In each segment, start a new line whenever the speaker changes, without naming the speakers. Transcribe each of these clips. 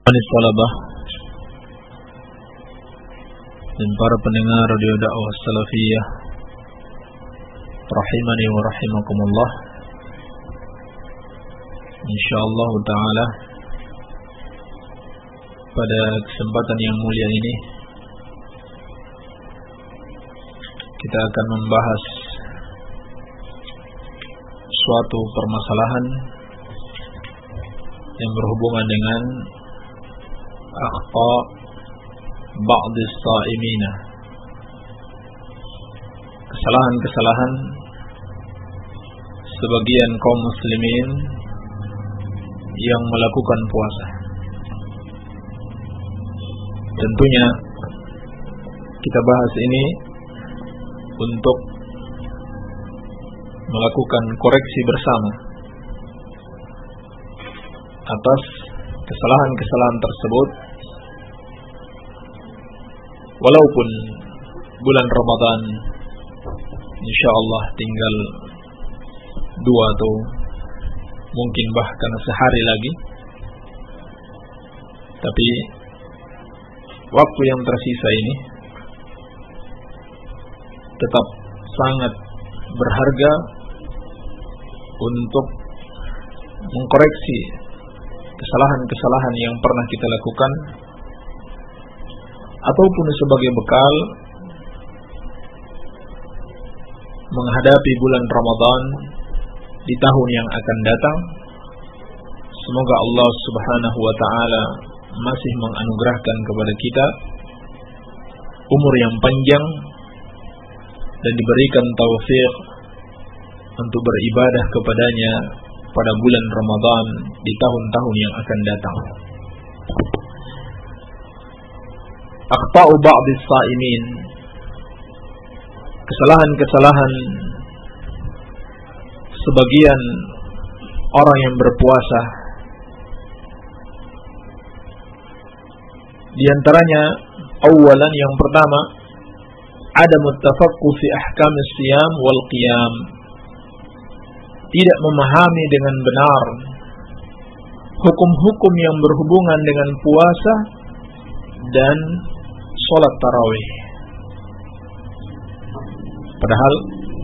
Talabah dan para pendengar radio dakwah salafiyah rahimani wa rahimakumullah. Insyaallah taala pada kesempatan yang mulia ini kita akan membahas suatu permasalahan yang berhubungan dengan akhta ba'd as-sha'imina, kesalahan-kesalahan sebagian kaum muslimin yang melakukan puasa. Tentunya kita bahas ini untuk melakukan koreksi bersama atas kesalahan-kesalahan tersebut, walaupun bulan Ramadan insyaallah tinggal 2 atau mungkin bahkan sehari lagi, tapi waktu yang tersisa ini tetap sangat berharga untuk mengkoreksi kesalahan-kesalahan yang pernah kita lakukan, ataupun sebagai bekal menghadapi bulan Ramadan di tahun yang akan datang. Semoga Allah Subhanahu wa taala masih menganugerahkan kepada kita umur yang panjang dan diberikan taufik untuk beribadah kepadanya pada bulan Ramadan di tahun-tahun yang akan datang. Akhta'u ba'd as-sha'imin, kesalahan-kesalahan sebagian orang yang berpuasa. Di antaranya awalan, yang pertama, adamut tafaqquh fi ahkam as-siyam wal qiyam, tidak memahami dengan benar hukum-hukum yang berhubungan dengan puasa dan sholat tarawih. Padahal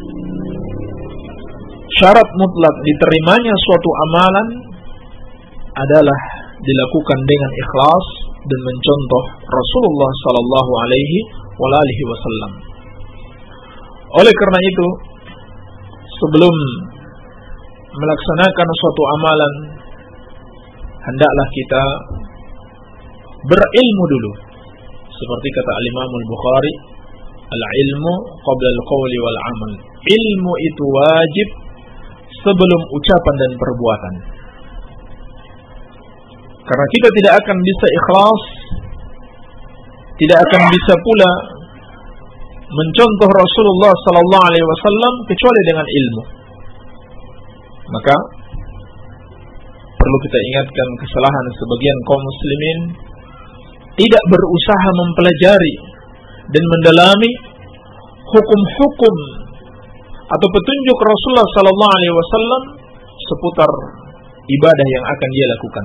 syarat mutlak diterimanya suatu amalan adalah dilakukan dengan ikhlas dan mencontoh Rasulullah sallallahu alaihi wasallam. Oleh karena itu, sebelum melaksanakan suatu amalan, hendaklah kita berilmu dulu. Seperti kata Al-Imam Al-Bukhari, al-ilmu qabla al-qawli wal amal. Ilmu itu wajib sebelum ucapan dan perbuatan. Karena kita tidak akan bisa ikhlas, tidak akan bisa pula mencontoh Rasulullah sallallahu alaihi wasallam kecuali dengan ilmu. Maka perlu kita ingatkan kesalahan sebagian kaum muslimin tidak berusaha mempelajari dan mendalami hukum-hukum atau petunjuk Rasulullah sallallahu alaihi wasallam seputar ibadah yang akan dia lakukan.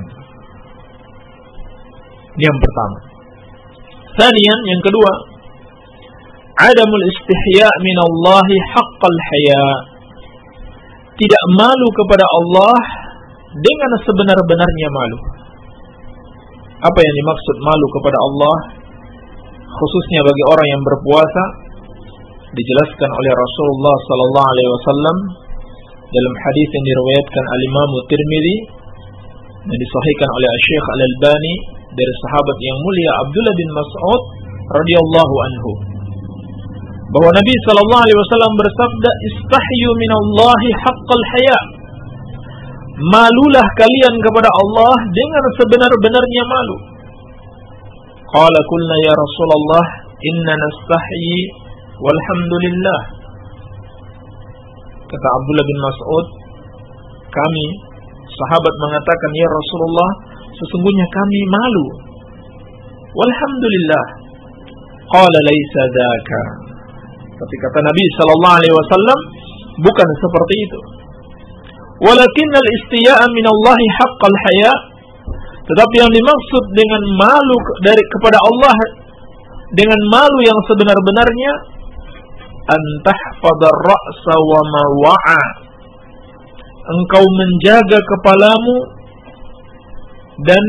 Ini yang pertama. Tsaniyan, yang kedua, adamul istihya min Allah haqqal haya, tidak malu kepada Allah dengan sebenar-benarnya malu. Apa yang dimaksud malu kepada Allah, khususnya bagi orang yang berpuasa, dijelaskan oleh Rasulullah sallallahu alaihi wasallam dalam hadis yang diriwayatkan al-Imam Tirmidzi dan disahihkan oleh Syekh Al-Albani dari sahabat yang mulia Abdullah bin Mas'ud radhiyallahu anhu, bahwa Nabi sallallahu alaihi wasallam bersabda, "Istahyu minallahi haqqal haya." Malulah kalian kepada Allah dengan sebenar-benarnya malu. Qala qulna ya Rasulullah, inna nastahyi walhamdulillah. Kata Abdullah bin Mas'ud, kami sahabat mengatakan, ya Rasulullah, sesungguhnya kami malu. Walhamdulillah. Qala laisa dzaka. Tapi kata Nabi sallallahu alaihi wasallam, bukan seperti itu. Walakinnal istiya'a minallahi haqqal haya, Tetapi yang dimaksud dengan malu kepada Allah dengan malu yang sebenar-benarnya, antahfadar ra'sa wa ma wa'a, engkau menjaga kepalamu dan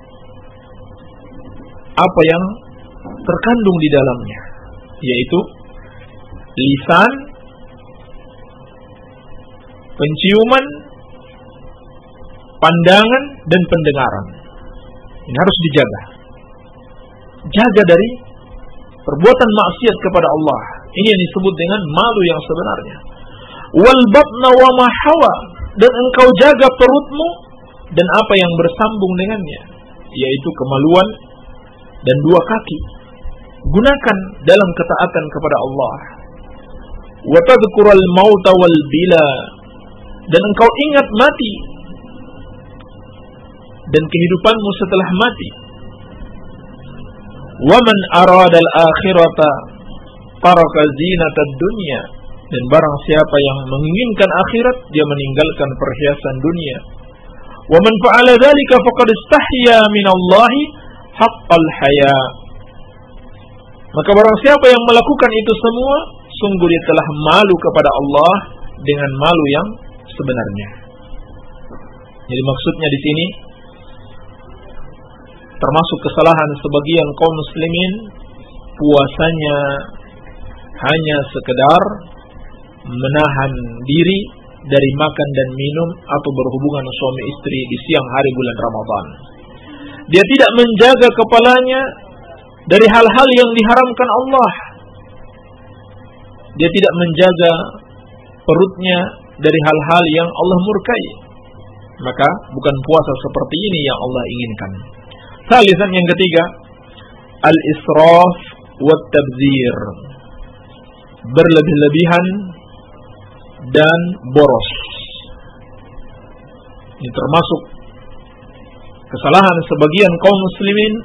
apa yang terkandung di dalamnya, yaitu lisan, penciuman, pandangan, dan pendengaran. Ini harus dijaga. Jaga dari perbuatan maksiat kepada Allah. Ini yang disebut dengan malu yang sebenarnya. Wal batna wa ma hawa, dan engkau jaga perutmu dan apa yang bersambung dengannya, yaitu kemaluan dan dua kaki. Gunakan dalam ketaatan kepada Allah. Wa tadhkural mauta wal bila, dan engkau ingat mati dan kehidupanmu setelah mati. Wa man arada al-akhirata taraka zinatad dunya, dan barang siapa yang menginginkan akhirat, dia meninggalkan perhiasan dunia. Wa man fa'ala dzalika faqad istahya minallahi haqqal haya, maka barang siapa yang melakukan itu semua, sungguh dia telah malu kepada Allah dengan malu yang sebenarnya. Jadi maksudnya di sini termasuk kesalahan sebagian kaum muslimin, puasanya hanya sekedar menahan diri dari makan dan minum atau berhubungan suami istri di siang hari bulan Ramadan. Dia tidak menjaga kepalanya dari hal-hal yang diharamkan Allah. Dia tidak menjaga perutnya dari hal-hal yang Allah murkai. Maka bukan puasa seperti ini yang Allah inginkan. Salisan, yang ketiga, al-israf wa tabdzir, berlebih-lebihan dan boros. Ini termasuk kesalahan sebagian kaum muslimin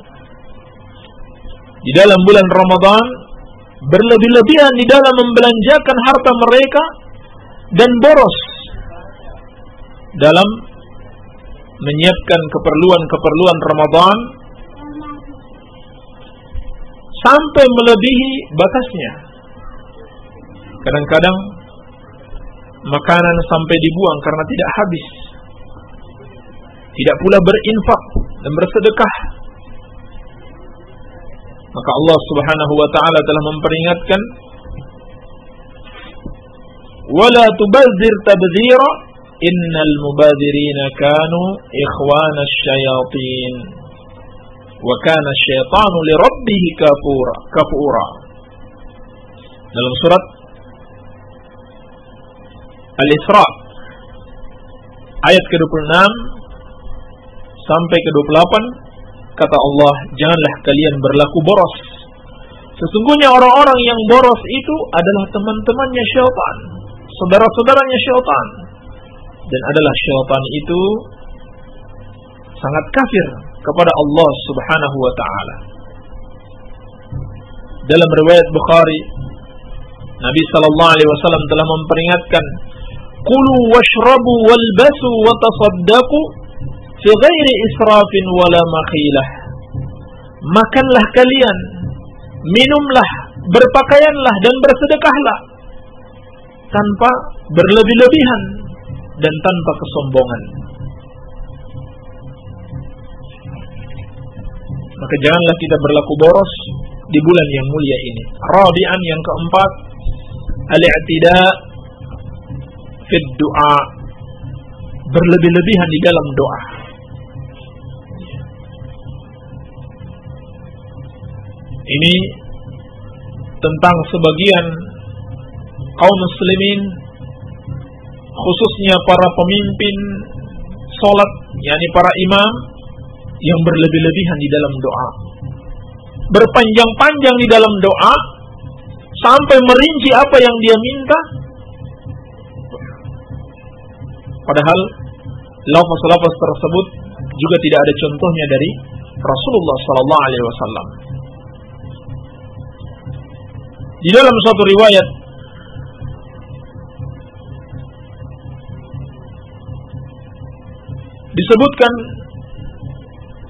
di dalam bulan Ramadan, berlebih-lebihan di dalam membelanjakan harta mereka dan boros dalam menyiapkan keperluan-keperluan Ramadan sampai melebihi batasnya. Kadang-kadang makanan sampai dibuang karena tidak habis. Tidak pula berinfak dan bersedekah. Maka Allah Subhanahu wa taala telah memperingatkan, "Wala tubadzir tabdzira, innal mubadzirina kanu ikhwanasy syayatin, wa kana asy-syaitanu li rabbih kafura." Dalam surat Al-Isra ayat ke-26 sampai ke-28, kata Allah, janganlah kalian berlaku boros. Sesungguhnya orang-orang yang boros itu adalah teman-temannya syaitan, saudara-saudaranya syaitan. Dan adalah syaitan itu sangat kafir kepada Allah Subhanahu wa ta'ala. Dalam riwayat Bukhari, Nabi sallallahu alaihi wasallam telah memperingatkan, "Kulu washrabu walbasu wa tasaddaqu fi ghairi israfin wala makhilah." Makanlah kalian, minumlah, berpakaianlah dan bersedekahlah tanpa berlebih-lebihan dan tanpa kesombongan. Maka janganlah kita berlaku boros di bulan yang mulia ini. Rabi'an, yang keempat, al-i'tida' fi du'a, berlebih-lebihan di dalam doa. Ini tentang sebagian kaum muslimin, khususnya para pemimpin salat, yakni para imam, yang berlebih-lebihan di dalam doa, berpanjang-panjang di dalam doa sampai merinci apa yang dia minta, padahal lafaz-lafaz tersebut juga tidak ada contohnya dari Rasulullah sallallahu alaihi wasallam. Di dalam suatu riwayat disebutkan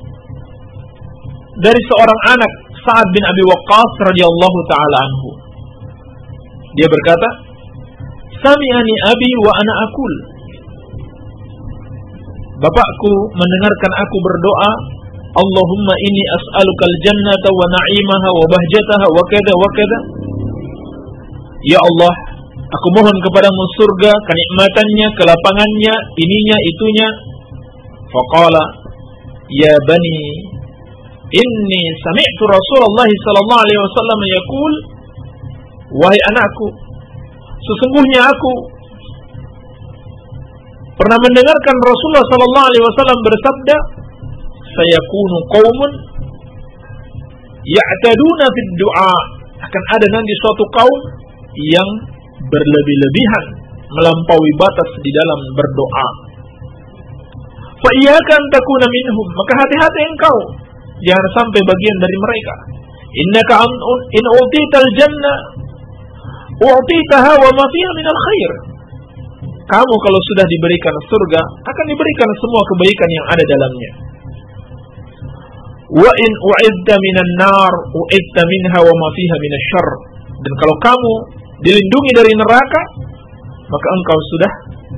dari seorang anak Sa'ad bin Abi Waqqas radhiyallahu taala anhu. Dia berkata, "Sami'ani abi wa ana aqul." Bapakku mendengarkan aku berdoa, "Allahumma inni as'alukal jannata wa na'imaha wa bahjataha wa kada wa kada." Ya Allah, aku mohon kepadamu surga, kenikmatannya, kelapangannya, ininya, itunya. Faqala, "Ya bani, inni sami'tu Rasulullah sallallahu alaihi wasallam yaqul." Wahai anakku, sesungguhnya aku pernah mendengarkan Rasulullah sallallahu alaihi wasallam bersabda, "Sayakunu qaumun ya'taduna fid du'a." Akan ada nanti suatu kaum yang berlebih-lebihan, melampaui batas di dalam berdoa. Fa iyyaka an takuna minhum, maka hati-hati engkau jangan sampai bagian dari mereka. Innaka in utital jannah u'titaha wa ma fiha minal khair. Kamu kalau sudah diberikan surga, akan diberikan semua kebaikan yang ada dalamnya. Wa in u'idta minan nar u'idta minha wa ma fiha minasyarr. Dan kalau kamu dilindungi dari neraka, maka engkau sudah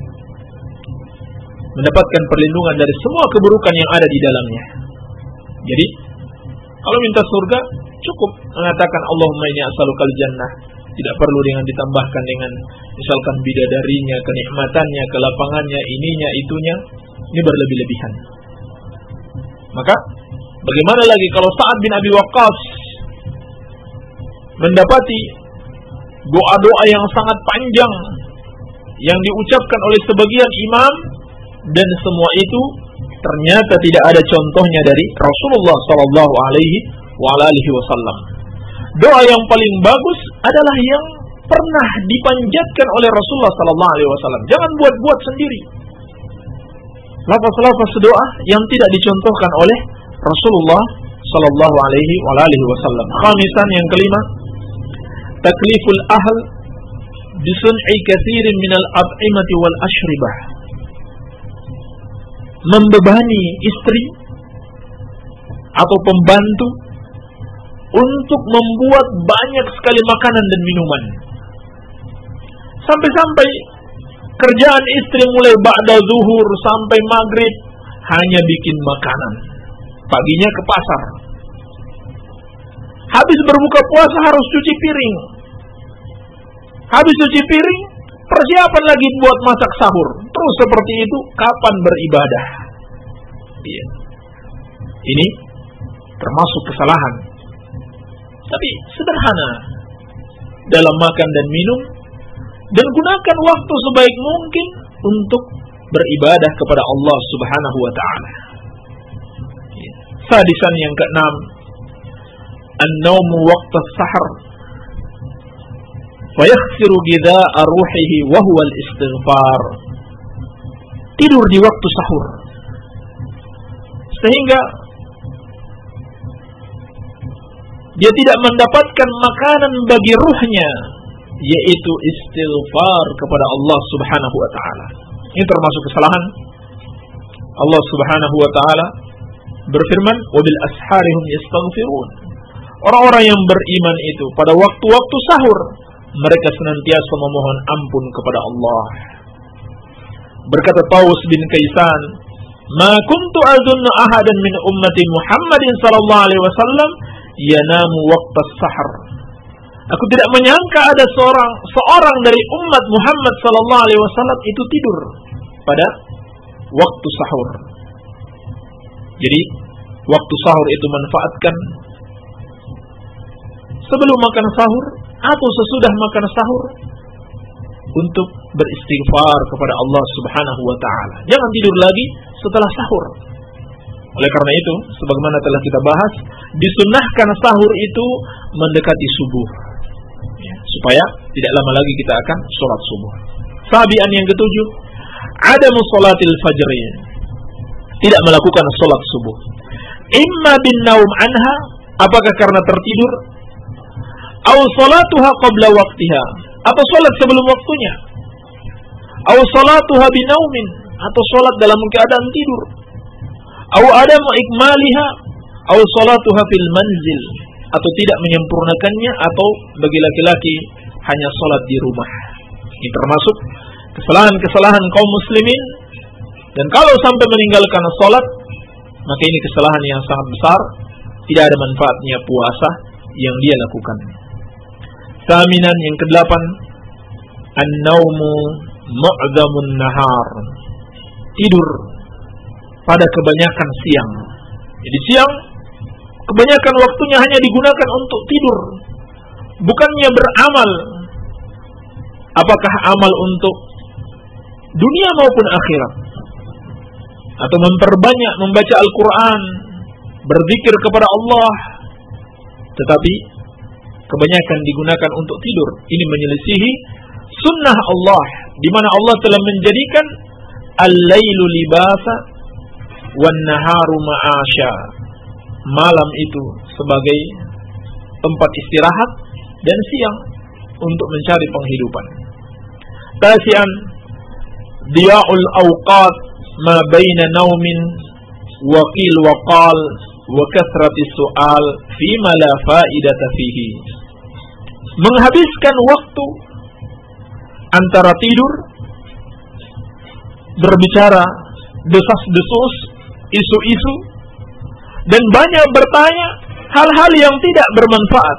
mendapatkan perlindungan dari semua keburukan yang ada di dalamnya. Jadi, kalau minta surga, cukup mengatakan Allahumma inni as'alukal jannah. Tidak perlu dengan ditambahkan dengan misalkan bidadarinya, kenikmatannya, kelapangannya, ininya, itunya. Ini berlebih-lebihan. Maka, bagaimana lagi kalau Sa'ad bin Abi Waqqas mendapati doa-doa yang sangat panjang yang diucapkan oleh sebagian imam, dan semua itu ternyata tidak ada contohnya dari Rasulullah sallallahu alaihi wasallam. Doa yang paling bagus adalah yang pernah dipanjatkan oleh Rasulullah sallallahu alaihi wasallam. Jangan buat-buat sendiri. Lafaz-lafaz doa yang tidak dicontohkan oleh Rasulullah sallallahu alaihi wasallam. Khamisan, yang kelima, takliful ahl bisun'i katsirin minal at'imati wal ashribah. Membebani istri atau pembantu untuk membuat banyak sekali makanan dan minuman. Sampai-sampai kerjaan istri mulai ba'da zuhur sampai maghrib hanya bikin makanan. Paginya ke pasar. Habis berbuka puasa harus cuci piring. Habis cuci piring, persiapan lagi buat masak sahur. Terus seperti itu, kapan beribadah? Iya. Ini termasuk kesalahan. Tapi sederhana dalam makan dan minum, dan gunakan waktu sebaik mungkin untuk beribadah kepada Allah Subhanahu wa ta'ala. Sadisan, yang keenam, an-naumu waqta as-sahar wa yakhsiru ghidha'a ruhihi wa huwa al-istighfar. Tidur di waktu sahur sehingga dia tidak mendapatkan makanan bagi ruhnya, yaitu istighfar kepada Allah Subhanahu wa ta'ala. Ini termasuk kesalahan. Allah Subhanahu wa ta'ala berfirman, "Wabil asharihum yastaghfirun." Orang-orang yang beriman itu pada waktu-waktu sahur mereka senantiasa memohon ampun kepada Allah. Berkata Tawus bin Kaisan, "Ma kuntu azunnu ahadan min ummati Muhammadin sallallahu alaihi wasallam yanamu waqtas sahar." Aku tidak menyangka ada seorang dari umat Muhammad sallallahu alaihi wasallam itu tidur pada waktu sahur. Jadi, waktu sahur itu manfaatkan sebelum makan sahur atau sesudah makan sahur untuk beristighfar kepada Allah Subhanahu wa ta'ala. Jangan tidur lagi setelah sahur. Oleh karena itu, sebagaimana telah kita bahas, disunnahkan sahur itu mendekati subuh, supaya tidak lama lagi kita akan sholat subuh. Sabian, yang ketujuh, adamu sholatil fajri, tidak melakukan sholat subuh. Imma bin naum anha, apakah karena tertidur, aw sholatuha qabla waqtiha, atau sholat sebelum waktunya, aw sholatuha binaumin, atau sholat dalam keadaan tidur, aw adamu ikmaliha, aw salatuha fil manzil, atau tidak menyempurnakannya, atau bagi laki-laki hanya salat di rumah. Ini termasuk kesalahan-kesalahan kaum muslimin, dan kalau sampai meninggalkan salat, maka ini kesalahan yang sangat besar, tidak ada manfaatnya puasa yang dia lakukan. Thaminan, yang kedelapan, an-naumu mu'dhamun nahar, tidur pada kebanyakan siang. Jadi siang kebanyakan waktunya hanya digunakan untuk tidur, bukannya beramal. Apakah amal untuk dunia maupun akhirat, atau memperbanyak membaca Al-Quran, berzikir kepada Allah, tetapi kebanyakan digunakan untuk tidur. Ini menyelisihi sunnah Allah, di mana Allah telah menjadikan al-lailu libasa wan naharu ma'asya, malam itu sebagai tempat istirahat dan siang untuk mencari penghidupan. Tasian, diya'ul awqat ma baina naumin wa qil wa qal wa kathrati su'al fima la fa'idata fihi. Menghabiskan waktu antara tidur, berbicara, desas-desus, isu-isu, dan banyak bertanya hal-hal yang tidak bermanfaat.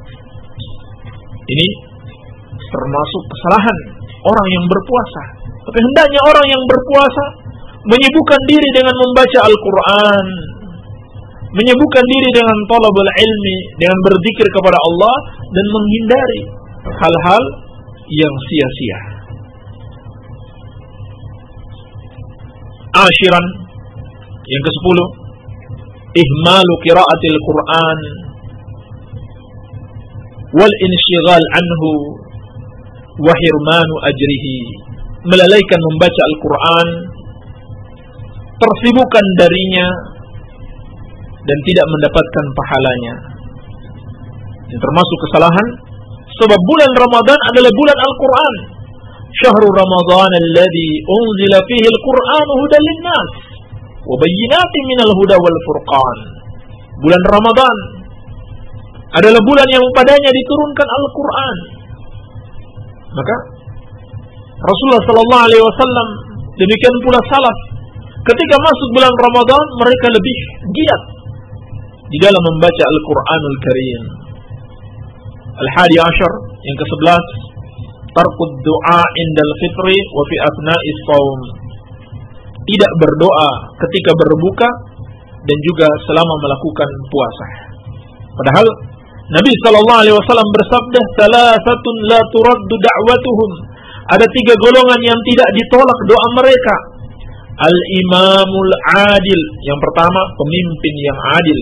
Ini termasuk kesalahan orang yang berpuasa. Tapi hendaknya orang yang berpuasa menyibukkan diri dengan membaca Al-Quran, menyibukkan diri dengan talabul ilmi, dengan berzikir kepada Allah, dan menghindari hal-hal yang sia-sia. Ashiran, yang ke-10, ihmalu qiraatil Quran wal inshighal anhu wa hirmanu ajrihi, melalaikan membaca Al-Quran, tersibukkan darinya, dan tidak mendapatkan pahalanya. Ini termasuk kesalahan, sebab bulan Ramadan adalah bulan Al-Quran. Syahrul Ramadan alladhi unzila fihi Al-Quran hudan linnas wa bayyinatin minal huda wal furqan. Bulan Ramadan adalah bulan yang padanya diturunkan Al-Quran. Maka Rasulullah sallallahu alaihi wasallam, demikian pula salaf, ketika masuk bulan Ramadan mereka lebih giat di dalam membaca Al-Quranul Karim. Al-Hadi Ashar, yang ke-11, tarkud du'a indal fitri wa fi athna'is shaum, tidak berdoa ketika berbuka dan juga selama melakukan puasa. Padahal Nabi SAW bersabda, salasatun la turaddu da'watuhum, ada 3 golongan yang tidak ditolak doa mereka. Al-imamul adil, yang pertama pemimpin yang adil.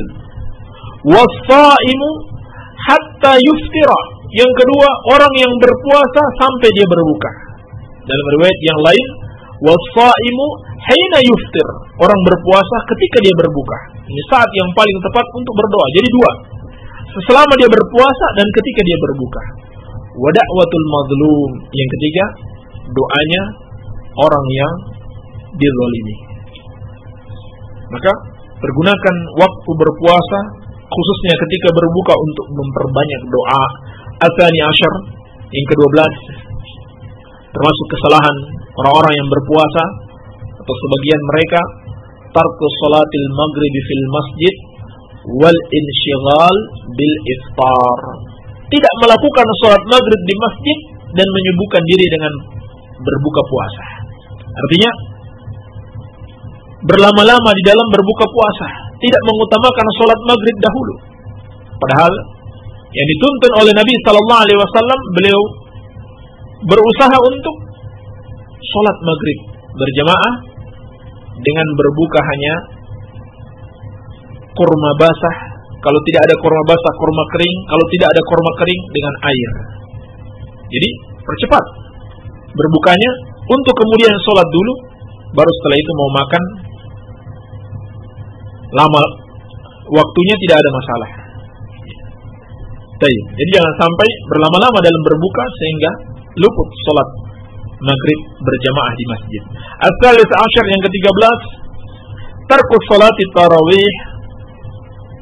Was-saimu hatta yuftira, yang kedua orang yang berpuasa sampai dia berbuka. Dalam riwayat yang lain, was-saimu hina yuftir, orang berpuasa ketika dia berbuka. Ini saat yang paling tepat untuk berdoa. Jadi 2, selama dia berpuasa dan ketika dia berbuka. Wa da'watul mazlum, yang ketiga doanya orang yang dizalimi. Maka pergunakan waktu berpuasa, khususnya ketika berbuka, untuk memperbanyak doa. Atsani Ashar, yang ke-12, termasuk kesalahan orang-orang yang berpuasa atau sebagian mereka, tarkus salatil maghrib fil masjid wal inshighal bil iftar, tidak melakukan salat maghrib di masjid dan menyibukkan diri dengan berbuka puasa. Artinya berlama-lama di dalam berbuka puasa, tidak mengutamakan salat maghrib dahulu. Padahal yang dituntun oleh Nabi sallallahu alaihi wasallam, beliau berusaha untuk salat maghrib berjamaah dengan berbuka hanya kurma basah, kalau tidak ada kurma basah kurma kering, kalau tidak ada kurma kering dengan air. Jadi percepat berbukanya untuk kemudian sholat dulu, baru setelah itu mau makan. Lama waktunya tidak ada masalah. Jadi jangan sampai berlama-lama dalam berbuka sehingga luput sholat maghrib berjamaah di masjid. Al-Thalith Ashar, yang ke-13, tarkus sholati tarawih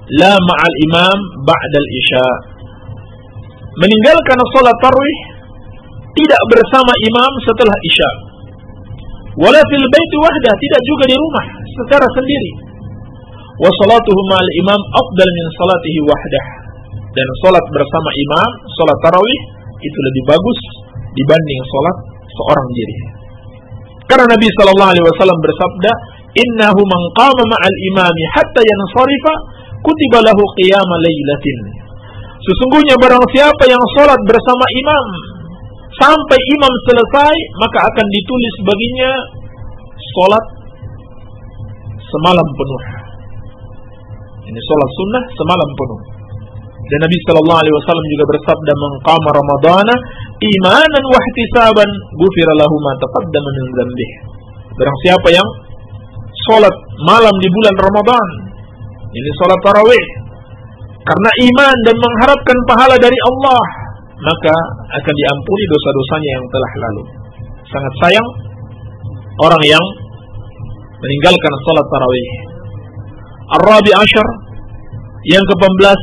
la ma'al imam ba'dal isya. Meninggalkan salat tarawih tidak bersama imam setelah isya. Wala fil baiti wahdah, tidak juga di rumah secara sendiri. Wa salatuhu ma'al imam afdal min salatihi wahdah. Dan salat bersama imam, salat tarawih itu lebih bagus dibanding salat seorang diri. Karena Nabi sallallahu alaihi wasallam bersabda, "Innahu man qama ma'al imami hatta yansarifa kutiba lahu qiyama lailatin." Sesungguhnya barang siapa yang salat bersama imam sampai imam selesai, maka akan ditulis baginya salat semalam penuh. Ini salat sunnah semalam penuh. Dan Nabi sallallahu alaihi wasallam juga bersabda, "Man qama ramadhana imanan wa ihtisaban, ghufira lahu ma taqaddama min dzambihi." Barang siapa yang salat malam di bulan Ramadan, ini salat tarawih, karena iman dan mengharapkan pahala dari Allah, maka akan diampuni dosa-dosanya yang telah lalu. Sangat sayang orang yang meninggalkan salat tarawih. Ar-Rabi' Ashar, yang ke-14,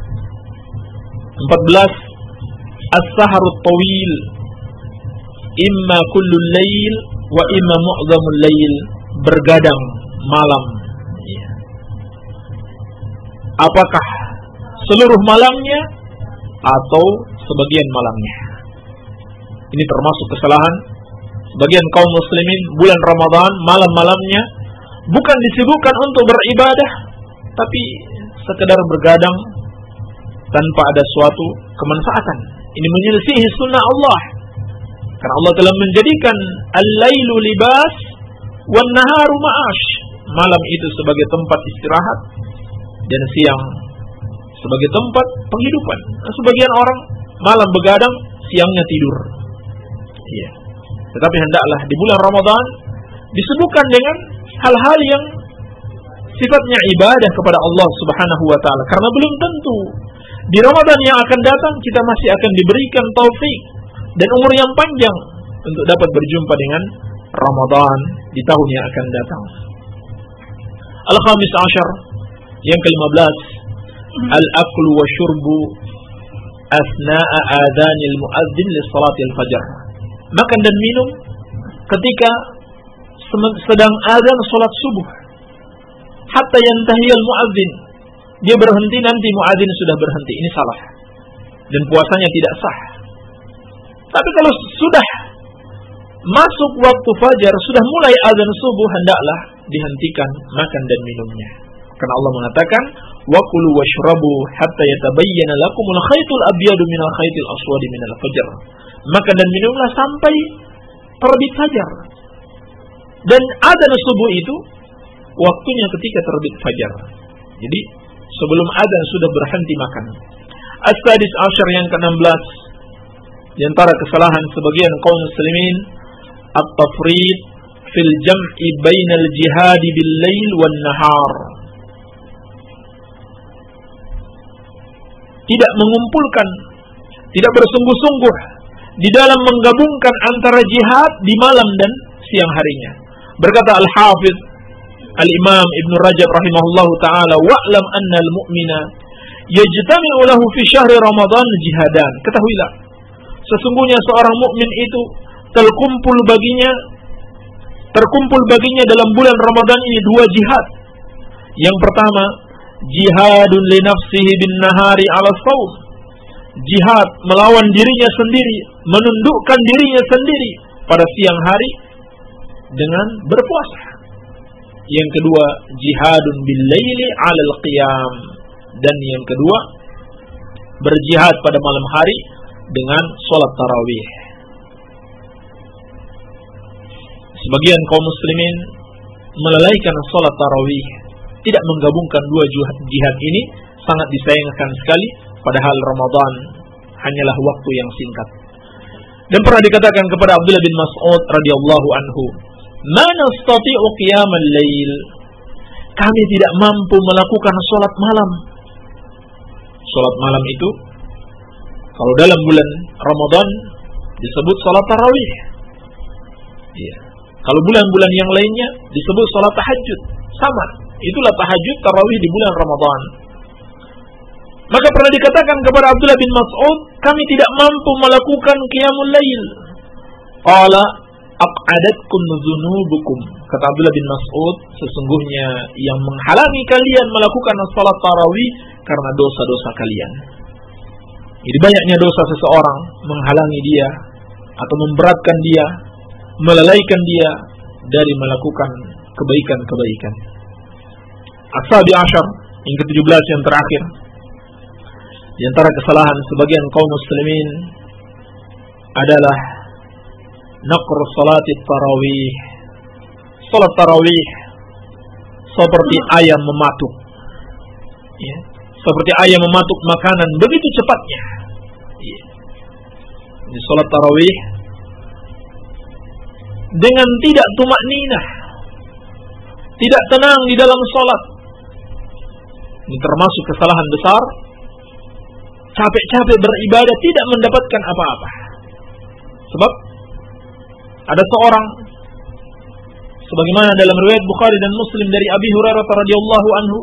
As-saharut tawil, imma kullul lail wa imma mu'zamul lail, bergadang malam. Apakah seluruh malamnya atau sebagian malamnya? Ini termasuk kesalahan sebagian kaum muslimin. Bulan Ramadan malam-malamnya bukan disibukkan untuk beribadah, tapi sekedar bergadang tanpa ada suatu kemanfaatan. Ini menyelisihi sunnah Allah. Karena Allah telah menjadikan al-lailu libas wan naharu ma'ash. Malam itu sebagai tempat istirahat dan siang sebagai tempat penghidupan. Sebagian orang malam begadang, siangnya tidur. Iya. Tetapi hendaklah di bulan Ramadan disebutkan dengan hal-hal yang sifatnya ibadah kepada Allah Subhanahu wa taala. Karena belum tentu di Ramadan yang akan datang kita masih akan diberikan taufik dan umur yang panjang untuk dapat berjumpa dengan Ramadan di tahun yang akan datang. Al-Khamis Ashar, yang ke-15, Al-aklu wa syurbu asna'a adhanil mu'adzin li salatil fajr. Makan dan minum ketika sedang azan salat subuh. Hatta yantahiyal mu'adzin, dia berhenti nanti muadzin sudah berhenti. Ini salah. Dan puasanya tidak sah. Tapi kalau sudah masuk waktu fajar, sudah mulai azan subuh, hendaklah dihentikan makan dan minumnya. Karena Allah mengatakan, "Wa kulu washrabu hatta yatabayyana lakumul khaytul abyadu minal khaytil aswadi minal fajr." Makan dan minumlah sampai terbit fajar. Dan azan subuh itu waktunya ketika terbit fajar. Jadi sebelum adzan sudah berhenti makan. As-sadis Ashar, yang ke-16, di antara kesalahan sebagian kaum muslimin, at-tafrid fil jam'i bainal jihad bil lail wan nahar. Tidak mengumpulkan, tidak bersungguh-sungguh di dalam menggabungkan antara jihad di malam dan siang harinya. Berkata Al-Hafidz Al-Imam Ibn Rajab rahimahullahu ta'ala, wa'lam anna al-mu'mina yajtami'u lahu fi syahri Ramadan jihadan. Ketahuilah, sesungguhnya seorang mukmin itu terkumpul baginya dalam bulan Ramadan ini dua jihad. Yang pertama, jihadun li nafsihi bin nahari ala shaum. Jihad melawan dirinya sendiri, menundukkan dirinya sendiri pada siang hari dengan berpuasa. Yang kedua, jihadun bil laili 'alal qiyam. Dan yang kedua, berjihad pada malam hari dengan salat tarawih. Sebagian kaum muslimin melalaikan salat tarawih, tidak menggabungkan dua jihad ini, sangat disayangkan sekali, padahal Ramadan hanyalah waktu yang singkat. Dan pernah dikatakan kepada Abdullah bin Mas'ud radhiyallahu anhu, "Ma nastati'u qiyamal lail." Kami tidak mampu melakukan salat malam. Salat malam itu kalau dalam bulan Ramadan disebut salat tarawih. Iya. Kalau bulan-bulan yang lainnya disebut salat tahajud. Sama. Itulah tahajud tarawih di bulan Ramadan. Maka pernah dikatakan kepada Abdullah bin Mas'ud, kami tidak mampu melakukan qiyamul lail. Qala aq'adatkum dzunubukum. Kata Abdullah bin Mas'ud, sesungguhnya yang menghalangi kalian melakukan salat tarawih karena dosa-dosa kalian. Jadi banyaknya dosa seseorang menghalangi dia atau memberatkan dia, melalaikan dia dari melakukan kebaikan-kebaikan. As-sabi asyar, yang ke-17 yang terakhir. Di antara kesalahan sebagian kaum muslimin adalah naqr salati tarawih. Salat tarawih seperti ayam mematuk. Ya, seperti ayam mematuk makanan begitu cepatnya. Ya. Di salat tarawih dengan tidak tumakninah, tidak tenang di dalam salat. Ini termasuk kesalahan besar. Capek-capek beribadah tidak mendapatkan apa-apa. Sebab ada seorang, sebagaimana dalam riwayat Bukhari dan Muslim dari Abi Hurairah radhiyallahu anhu,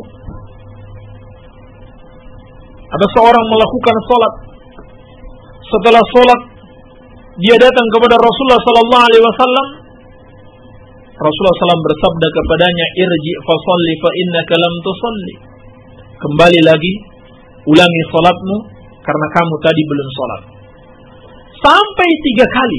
ada seorang melakukan salat. Setelah salat dia datang kepada Rasulullah sallallahu alaihi wasallam. Rasulullah SAW bersabda kepadanya, "Irji fa shalli fa innaka lam tusalli." Kembali lagi, ulangi salatmu karena kamu tadi belum salat. Sampai 3 kali.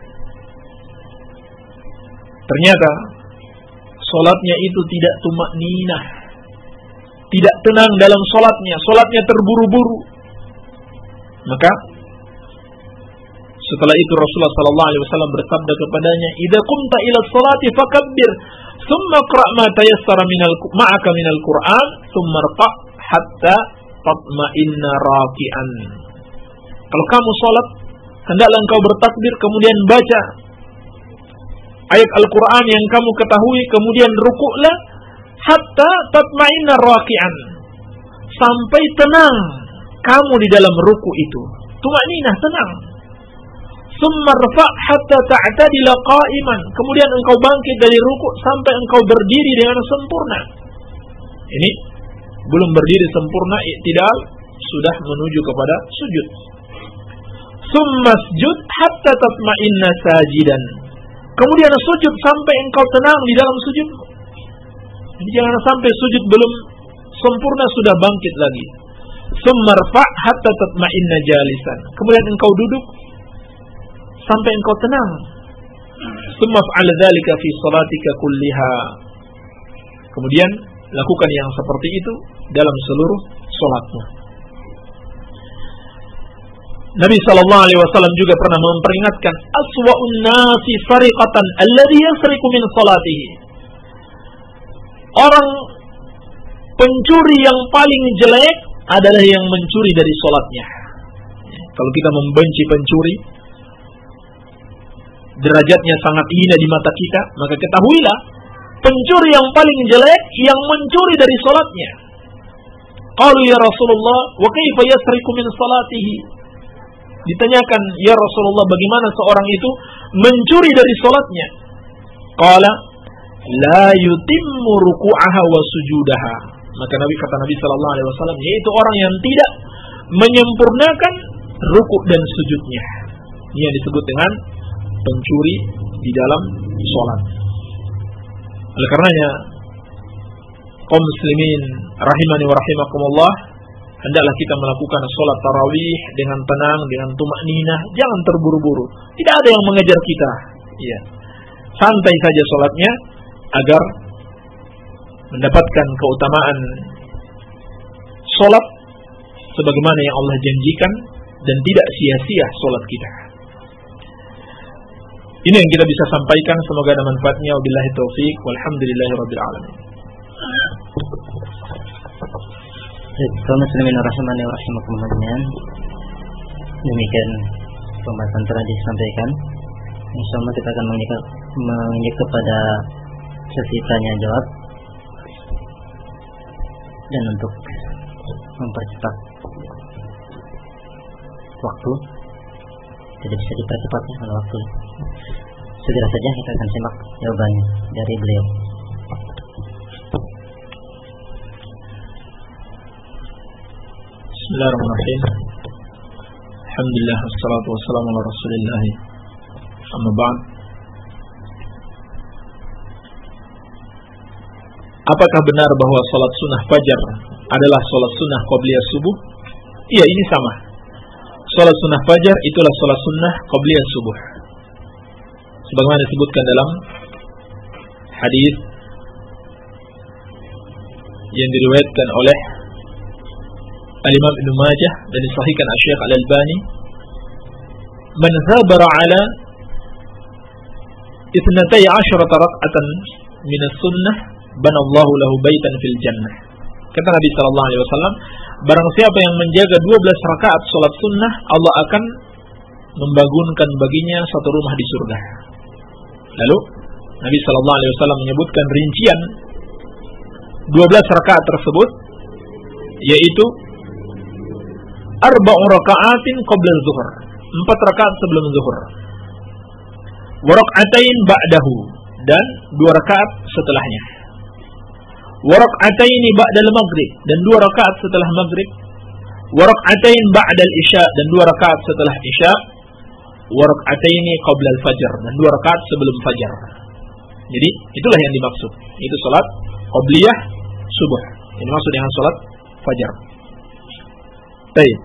Ternyata salatnya itu tidak tumakninah, tidak tenang dalam salatnya terburu-buru. Maka setelah itu Rasulullah sallallahu alaihi wasallam bersabda kepadanya, "Idza qumta ila sholati fakabbir, thumma qra' ma tayassara ma'aka minal Qur'an, thumma rfa' hatta tatma'inna raki'an." Kalau kamu salat, hendaklah engkau bertakbir, kemudian baca ayat Al-Quran yang kamu ketahui, kemudian rukuklah hatta tatma'inna raki'an, sampai tenang kamu di dalam ruku itu. Tumakninah, tenang. Summa rfa' hatta ta'tadila qa'iman, kemudian engkau bangkit dari ruku sampai engkau berdiri dengan sempurna. Ini belum berdiri sempurna, i'tidal, sudah menuju kepada sujud. Summa sujud hatta tatma'inna sajidan, kemudian sujud sampai engkau tenang di dalam sujud. Jangan sampai sujud belum sempurna sudah bangkit lagi. Summa rfa' hatta tatma'inna jalisan, kemudian engkau duduk sampai engkau tenang. Summa fa'al dzalika fi salatika kulliha, kemudian lakukan yang seperti itu dalam seluruh salatmu. Nabi sallallahu alaihi wasallam juga pernah memperingatkan, aswa'un nasi sariqatan alladhi yasriqu min salatihi. Orang pencuri yang paling jelek adalah yang mencuri dari salatnya. Kalau kita membenci pencuri, derajatnya sangat hina di mata kita, maka ketahuilah pencuri yang paling jelek yang mencuri dari salatnya. Qalu ya Rasulullah, wa kaifa yasriqu min salatihi? Ditanyakan, ya Rasulullah, bagaimana seorang itu mencuri dari salatnya? Qala la yutimmu ruku'aha wa sujudaha. Maka kata Nabi sallallahu alaihi wasallam, yaitu orang yang tidak menyempurnakan ruku' dan sujudnya. Ini yang disebut dengan pencuri di dalam salat. Oleh karenanya, kaum muslimin rahimani wa rahimakumullah, hendaklah kita melakukan salat tarawih dengan tenang, dengan tumakninah, jangan terburu-buru. Tidak ada yang mengejar kita. Ya. Santai saja salatnya agar mendapatkan keutamaan salat sebagaimana yang Allah janjikan dan tidak sia-sia salat kita. Ini yang kita bisa sampaikan, semoga ada manfaatnya. Wabillahi taufiq, walhamdulillahirabbil alamin.
Kaum muslimin rahimani wa rahimakumullah. Demikian pembahasan telah disampaikan. Insyaallah kita akan menginjak kepada sesi tanya jawab. Dan untuk mempercepat waktu, tidak bisa dipercepatnya kalau waktu. Segera saja kita akan simak jawabannya dari beliau.
Bismillahirrahmanirrahim. Alhamdulillah wassalatu wassalamu ala Rasulillah. Amma ba'd. Apakah benar bahwa salat sunnah fajar adalah salat sunnah qabliyah subuh? Iya, ini sama. Salat sunnah fajar itulah salat sunnah qabliyah subuh. Sebagaimana disebutkan dalam hadis yang diriwayatkan oleh Al-Imam Ibnu Majah dan disahihkan Asy-Syaikh Al-Albani, "Man zabara 'ala 12 rak'atan min as-sunnah banallahu lahu baitan fil jannah." Kata Nabi sallallahu alaihi wasallam, barang siapa yang menjaga 12 rakaat salat sunnah, Allah akan membangunkan baginya satu rumah di surga. Lalu Nabi sallallahu alaihi wasallam menyebutkan rincian 12 rakaat tersebut, yaitu arba'u raka'atin qabla az-zuhr, 4 rakaat sebelum zuhur, wa rak'atain ba'dahu, dan 2 rakaat setelahnya, wa rak'ataini ba'dal maghrib, dan 2 rakaat setelah maghrib, wa rak'atain ba'dal isya, dan 2 rakaat setelah isya, wa rak'ataini qabla al-fajr, dan 2 rakaat sebelum fajar. Jadi itulah yang dimaksud, itu salat qabliyah subuh. Ini maksud dengan salat fajar. Baik.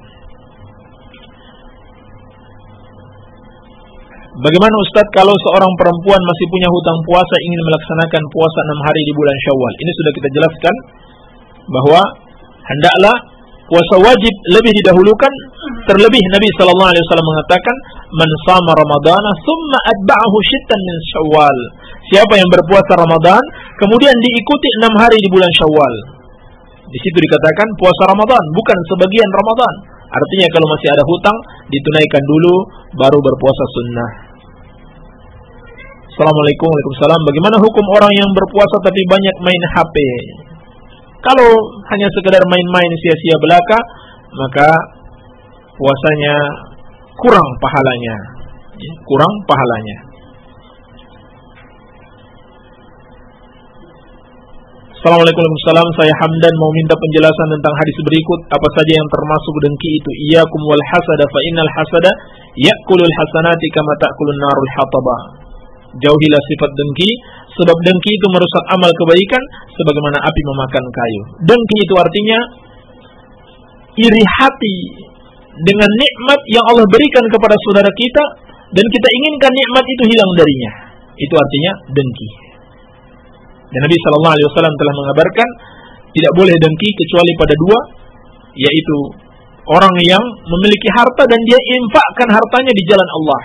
Bagaimana Ustaz kalau seorang perempuan masih punya hutang puasa ingin melaksanakan puasa 6 hari di bulan Syawal? Ini sudah kita jelaskan bahwa hendaklah puasa wajib lebih didahulukan, terlebih Nabi sallallahu alaihi wasallam mengatakan, "Man shama Ramadhana tsumma atba'ahu shittan min Syawal." Siapa yang berpuasa Ramadan kemudian diikuti 6 hari di bulan Syawal. Di situ dikatakan puasa Ramadan, bukan sebagian Ramadan. Artinya kalau masih ada hutang, ditunaikan dulu baru berpuasa sunnah. Assalamualaikum warahmatullahi wabarakatuh. Bagaimana hukum orang yang berpuasa tapi banyak main HP? Kalau hanya sekedar main-main sia-sia belaka, maka puasanya kurang pahalanya. Kurang pahalanya. Assalamualaikum warahmatullahi wabarakatuh. Saya Hamdan mau minta penjelasan tentang hadis berikut. Apa saja yang termasuk dengki itu? Iyyakum wal hasada fa innal hasada ya'kulul hasanati kama ta'kulun narul hataba. Jauhilah sifat dengki, sebab dengki itu merusak amal kebaikan sebagaimana api memakan kayu. Dengki itu artinya iri hati dengan nikmat yang Allah berikan kepada saudara kita dan kita inginkan nikmat itu hilang darinya. Itu artinya dengki. Dan Nabi sallallahu alaihi wasallam telah mengabarkan tidak boleh dengki kecuali pada 2, yaitu orang yang memiliki harta dan dia infakkan hartanya di jalan Allah.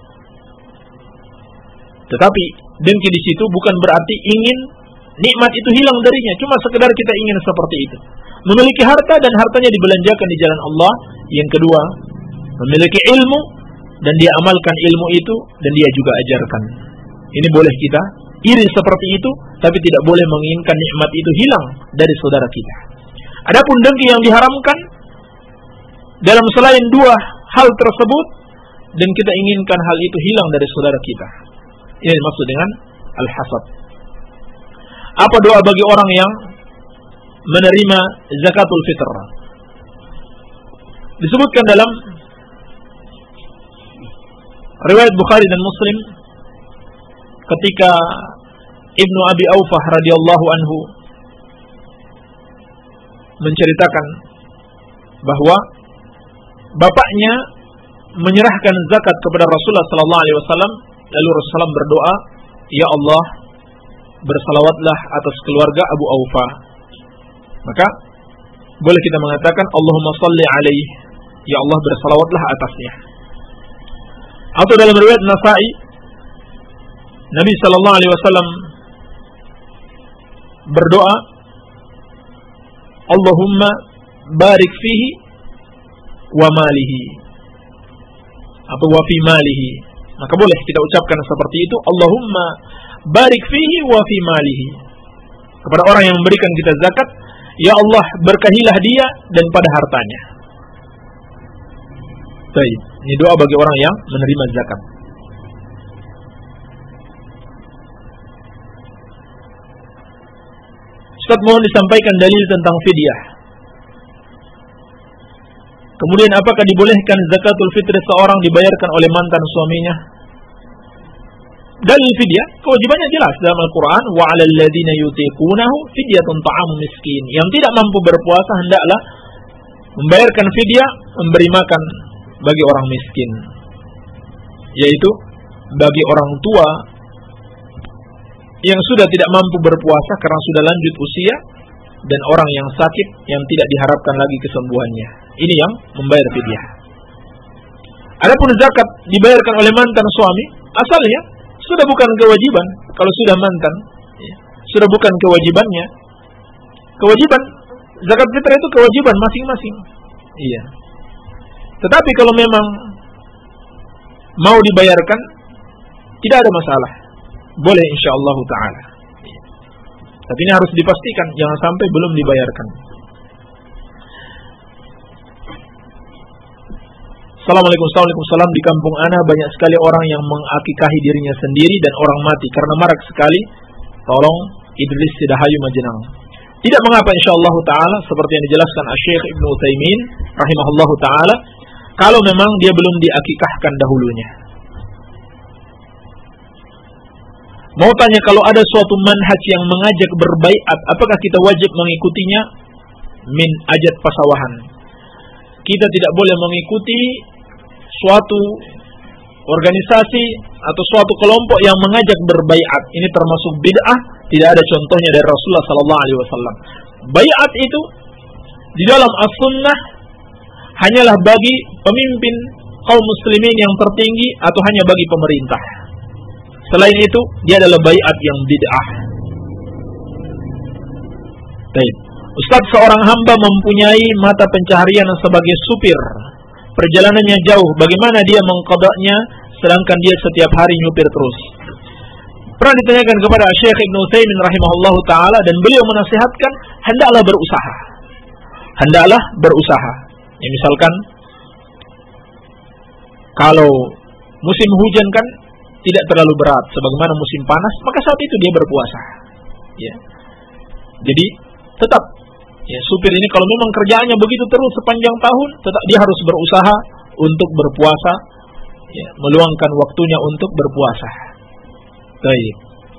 Tetapi dengki di situ bukan berarti ingin nikmat itu hilang darinya, cuma sekedar kita ingin seperti itu. Memiliki harta dan hartanya dibelanjakan di jalan Allah. Yang kedua, memiliki ilmu dan dia amalkan ilmu itu dan dia juga ajarkan. Ini boleh kita iri seperti itu, tapi tidak boleh menginginkan nikmat itu hilang dari saudara kita. Adapun dengki yang diharamkan dalam selain 2 hal tersebut dan kita inginkan hal itu hilang dari saudara kita. Ini dimaksud dengan al-hasad. Apa doa bagi orang yang menerima zakatul fitr? Disebutkan dalam riwayat Bukhari dan Muslim ketika Ibnu Abi Aufah radhiyallahu anhu menceritakan bahwa bapaknya menyerahkan zakat kepada Rasulullah sallallahu alaihi wasallam, lalu Rasulullah berdoa, "Ya Allah, bersalawatlah atas keluarga Abu Aufah." Maka boleh kita mengatakan Allahumma shalli alaihi, ya Allah bersalawatlah atasnya. Atau dalam riwayat Nasa'i, Nabi sallallahu alaihi wasallam berdoa, Allahumma barik fihi wa malihi, atau wa fi malihi. Maka boleh kita ucapkan seperti itu, Allahumma barik fihi wa fi malihi. Kepada orang yang memberikan kita zakat, ya Allah berkahilah dia dan pada hartanya. Baik, ini doa bagi orang yang menerima zakat. Ustaz, mohon disampaikan dalil tentang fidyah. Kemudian apakah dibolehkan zakatul fitri seorang dibayarkan oleh mantan suaminya? Dalil fidyah, kewajibannya jelas dalam Al-Quran, wa 'alal ladzina yutiqunahu fidyatun ta'amu miskin. Yang tidak mampu berpuasa hendaklah membayarkan fidyah, memberi makan bagi orang miskin, yaitu bagi orang tua yang sudah tidak mampu berpuasa karena sudah lanjut usia, dan orang yang sakit yang tidak diharapkan lagi kesembuhannya. Ini yang membayar fidyah. Adapun zakat dibayarkan oleh mantan suami, asalnya sudah bukan kewajiban. Kalau sudah mantan, sudah bukan kewajibannya. Kewajiban zakat fitrah itu kewajiban masing-masing. Iya. Tetapi kalau memang mau dibayarkan, tidak ada masalah, boleh insyaallah ta'ala. Tapi ini harus dipastikan, jangan sampai belum dibayarkan. Assalamualaikum warahmatullahi. Di kampung ana banyak sekali orang yang mengakikahi dirinya sendiri dan orang mati karena marak sekali. Tolong Idris Sidahayu Majenang. Tidak mengapa insyaallah ta'ala, seperti yang dijelaskan Syekh Ibnu Utsaimin rahimahullahu ta'ala, kalau memang dia belum diakikahkan dahulunya. Mau tanya, kalau ada suatu manhaj yang mengajak berbaiat, apakah kita wajib mengikutinya? Min ajat pasawahan. Kita tidak boleh mengikuti suatu organisasi atau suatu kelompok yang mengajak berbaiat. Ini termasuk bid'ah, tidak ada contohnya dari Rasulullah sallallahu alaihi wasallam. Baiat itu di dalam as-sunnah hanyalah bagi pemimpin kaum muslimin yang tertinggi atau hanya bagi pemerintah. Selain itu, dia adalah baiat yang bid'ah. Baik. Ustaz, seorang hamba mempunyai mata pencaharian sebagai supir. Perjalanannya jauh, bagaimana dia mengqadanya sedangkan dia setiap hari nyupir terus? Pernah ditanyakan kepada Syekh Ibnu Utsaimin rahimahullahu taala, dan beliau menasihatkan hendaklah berusaha. Hendaklah berusaha. Ya, misalkan kalau musim hujan kan tidak terlalu berat sebagaimana musim panas, maka saat itu dia berpuasa. Ya. Jadi tetap ya, supir ini kalau memang kerjaannya begitu terus sepanjang tahun, tetap dia harus berusaha untuk berpuasa, ya, meluangkan waktunya untuk berpuasa. Baik.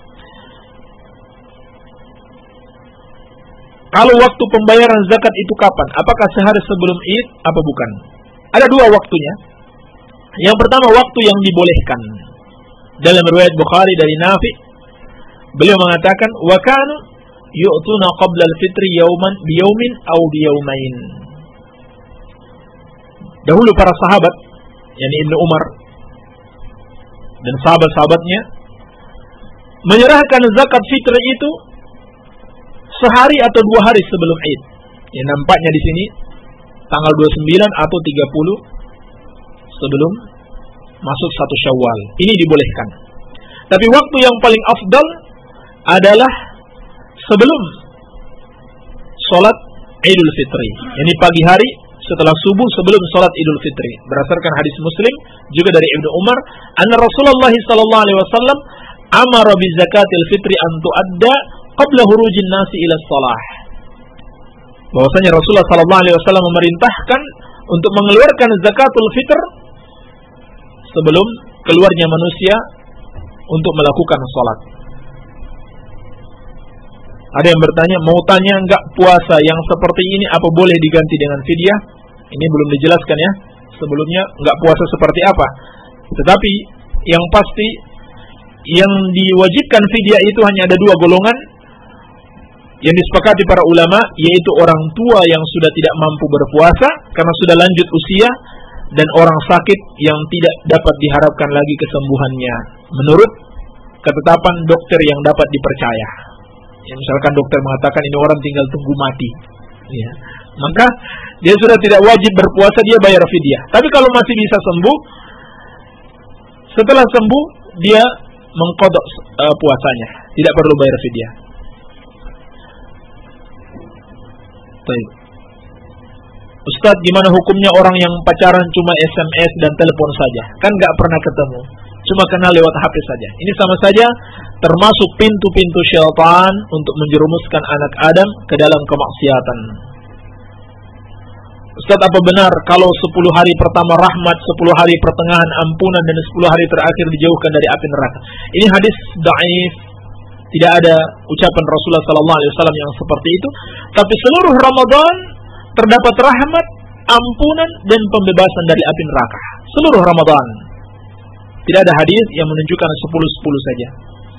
Kalau waktu pembayaran zakat itu kapan? Apakah sehari sebelum Id apa bukan? Ada dua waktunya. Yang pertama, waktu yang dibolehkan. Dalam riwayat Bukhari dari Nafi, beliau mengatakan, wa kanu yu'tuna qabla al-fitri yawman biyawmin aw biyawmain. Dahulu para sahabat, yakni Ibnu Umar dan sahabat-sahabatnya, menyerahkan zakat fitri itu sehari atau 2 hari sebelum Id. Ya, nampaknya di sini tanggal 29 atau 30 sebelum masuk 1 Syawal. Ini dibolehkan. Tapi waktu yang paling afdal adalah sebelum sholat Idul Fitri. Yani pagi hari setelah subuh sebelum sholat Idul Fitri. Berdasarkan hadis Muslim juga dari Ibnu Umar, anna Rasulullah sallallahu alaihi wasallam amara bi zakatil fitri an tuadda qabla hurujin nasi ila shalah. Bahwasanya Rasulullah sallallahu alaihi wasallam memerintahkan untuk mengeluarkan zakatul fitr sebelum keluarnya manusia untuk melakukan sholat. Ada yang bertanya, mau tanya enggak puasa yang seperti ini apa boleh diganti dengan fidyah? Ini belum dijelaskan ya. Sebelumnya enggak puasa seperti apa. Tetapi yang pasti yang diwajibkan fidyah itu hanya ada 2 golongan yang disepakati para ulama, yaitu orang tua yang sudah tidak mampu berpuasa karena sudah lanjut usia, dan orang sakit yang tidak dapat diharapkan lagi kesembuhannya menurut ketetapan dokter yang dapat dipercaya. Ya, misalkan dokter mengatakan ini orang tinggal tunggu mati, ya, maka dia sudah tidak wajib berpuasa, dia bayar fidyah. Tapi kalau masih bisa sembuh, setelah sembuh dia mengqadha puasanya, tidak perlu bayar fidyah. Baik. Ustaz, gimana hukumnya orang yang pacaran cuma SMS dan telepon saja? Kan gak pernah ketemu, cuma kenal lewat HP saja. Ini sama saja termasuk pintu-pintu syaitan untuk menjerumuskan anak Adam ke dalam kemaksiatan. Ustaz, apa benar kalau 10 hari pertama rahmat, 10 hari pertengahan ampunan, dan 10 hari terakhir dijauhkan dari api neraka? Ini hadis dhaif. Tidak ada ucapan Rasulullah SAW yang seperti itu. Tapi seluruh Ramadan terdapat rahmat, ampunan, dan pembebasan dari api neraka. Seluruh Ramadan. Tidak ada hadis yang menunjukkan 10-10 saja.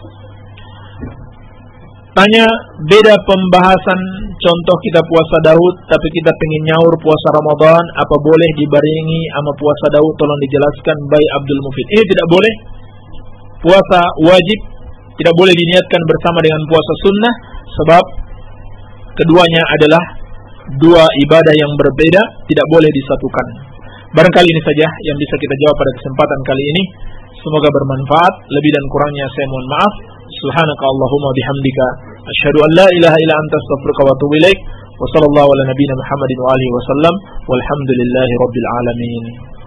Tanya, beda pembahasan contoh kita puasa Daud, tapi kita pengen nyaur puasa Ramadan, apa boleh dibarengi sama puasa Daud? Tolong dijelaskan by Abdul Mufid. Ini tidak boleh. Puasa wajib tidak boleh diniatkan bersama dengan puasa sunnah, sebab keduanya adalah dua ibadah yang berbeda, tidak boleh disatukan. Barangkali ini saja yang bisa kita jawab pada kesempatan kali ini. Semoga bermanfaat. Lebih dan kurangnya saya mohon maaf. Subhanaka Allahumma bihamdika asyhadu an la ilaha illa anta astaghfiruka wa atubu ilaik. Wa sallallahu ala nabiyyina Muhammadin wa alihi wa sallam. Walhamdulillahi rabbil alamin.